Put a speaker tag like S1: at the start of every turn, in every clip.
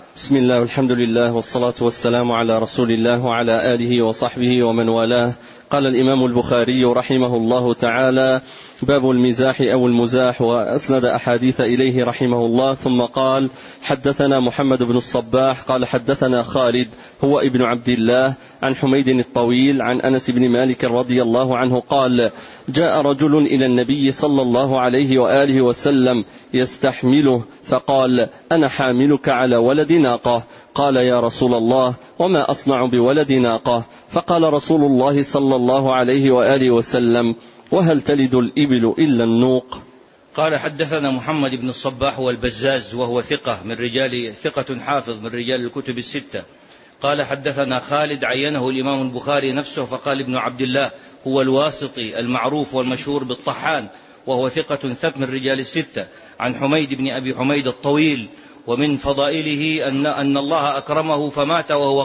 S1: بسم الله والحمد لله والصلاة والسلام على رسول الله وعلى آله وصحبه ومن والاه. قال الإمام البخاري رحمه الله تعالى: باب المزاح أو المزاح، وأسند أحاديث إليه رحمه الله، ثم قال: حدثنا محمد بن الصباح قال حدثنا خالد هو ابن عبد الله عن حميد الطويل عن أنس بن مالك رضي الله عنه قال: جاء رجل إلى النبي صلى الله عليه وآله وسلم يستحمله، فقال: أنا حاملك على ولد ناقة. قال: يا رسول الله، وما أصنع بولد ناقة؟ فقال رسول الله صلى الله عليه وآله وسلم: وهل تلد الإبل إلا النوق؟
S2: قال: حدثنا محمد بن الصباح هو البزاز، وهو ثقة حافظ من رجال الكتب الستة. قال: حدثنا خالد، عينه الإمام البخاري نفسه فقال ابن عبد الله، هو الواسطي المعروف والمشهور بالطحان، وهو ثقة ثبت من رجال الستة، عن حميد بن أبي حميد الطويل. ومن فضائله أن الله أكرمه فمات وهو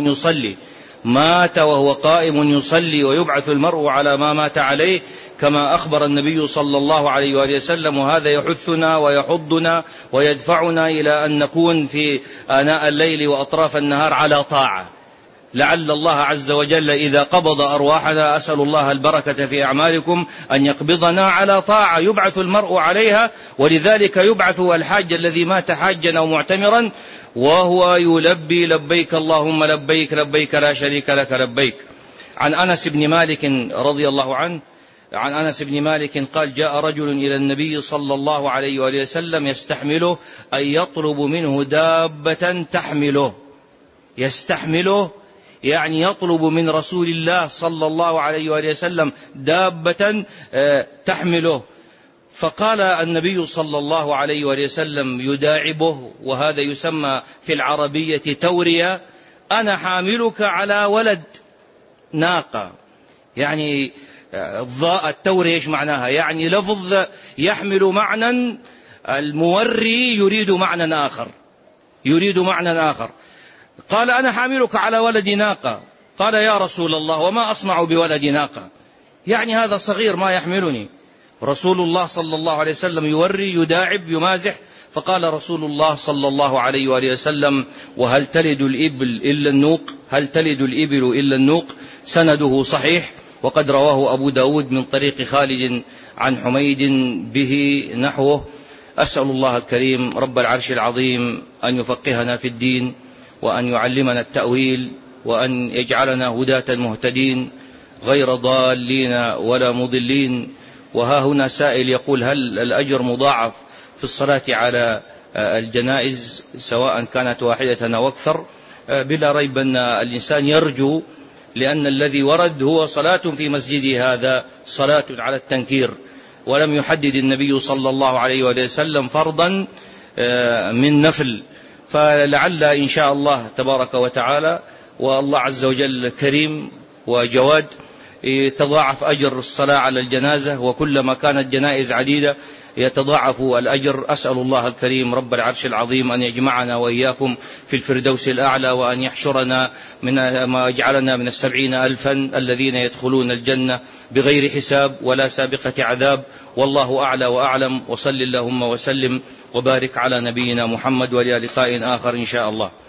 S2: قائم يصلي، ويبعث المرء على ما مات عليه، كما أخبر النبي صلى الله عليه وآله وسلم. وهذا يحثنا ويحضنا ويدفعنا إلى أن نكون في آناء الليل وأطراف النهار على طاعة، لعل الله عز وجل إذا قبض أرواحنا، أسأل الله البركة في أعمالكم، أن يقبضنا على طاعة يبعث المرء عليها. ولذلك يبعث الحاج الذي مات حاجا أو معتمرا وهو يلبي: لبيك اللهم لبيك، لبيك لا شريك لك لبيك. عن أنس بن مالك رضي الله عنه، عن أنس بن مالك قال: جاء رجل إلى النبي صلى الله عليه وآله وسلم يستحمله، أي يطلب منه دابة تحمله. يستحمله يعني يطلب من رسول الله صلى الله عليه وآله وسلم دابة تحمله. فقال النبي صلى الله عليه وآله وسلم يداعبه، وهذا يسمى في العربية تورية: أنا حاملك على ولد ناقة. يعني التورية إيش معناها؟ يعني لفظ يحمل معنى، الموري يريد معنى آخر. قال: أنا حاملك على ولد ناقة. قال: يا رسول الله، وما أصنع بولد ناقة؟ يعني هذا صغير ما يحملني. رسول الله صلى الله عليه وسلم يوري، يداعب، يمازح. فقال رسول الله صلى الله عليه وآله وسلم: وهل تلد الإبل إلا النوق؟ هل تلد الإبل إلا النوق؟ سنده صحيح، وقد رواه أبو داود من طريق خالد عن حميد به نحوه. أسأل الله الكريم رب العرش العظيم أن يفقهنا في الدين، وأن يعلمنا التأويل، وأن يجعلنا هداة مهتدين غير ضالين ولا مضلين. وها هنا سائل يقول: هل الأجر مضاعف في الصلاة على الجنائز سواء كانت واحدة أو أكثر؟ بلا ريب أن الإنسان يرجو، لأن الذي ورد هو صلاة في مسجده هذا، صلاة على التنكير، ولم يحدد النبي صلى الله عليه وسلم فرضا من نفل. فلعل إن شاء الله تبارك وتعالى، والله عز وجل كريم وجواد، يتضاعف أجر الصلاة على الجنازة، وكلما كانت جنائز عديدة يتضاعف الأجر. أسأل الله الكريم رب العرش العظيم أن يجمعنا وإياكم في الفردوس الأعلى، وأن يحشرنا ما يجعلنا من 70,000 الذين يدخلون الجنة بغير حساب ولا سابقة عذاب. والله أعلى وأعلم. وصل اللهم وسلم وبارك على نبينا محمد، وإلى لقاء آخر إن شاء الله.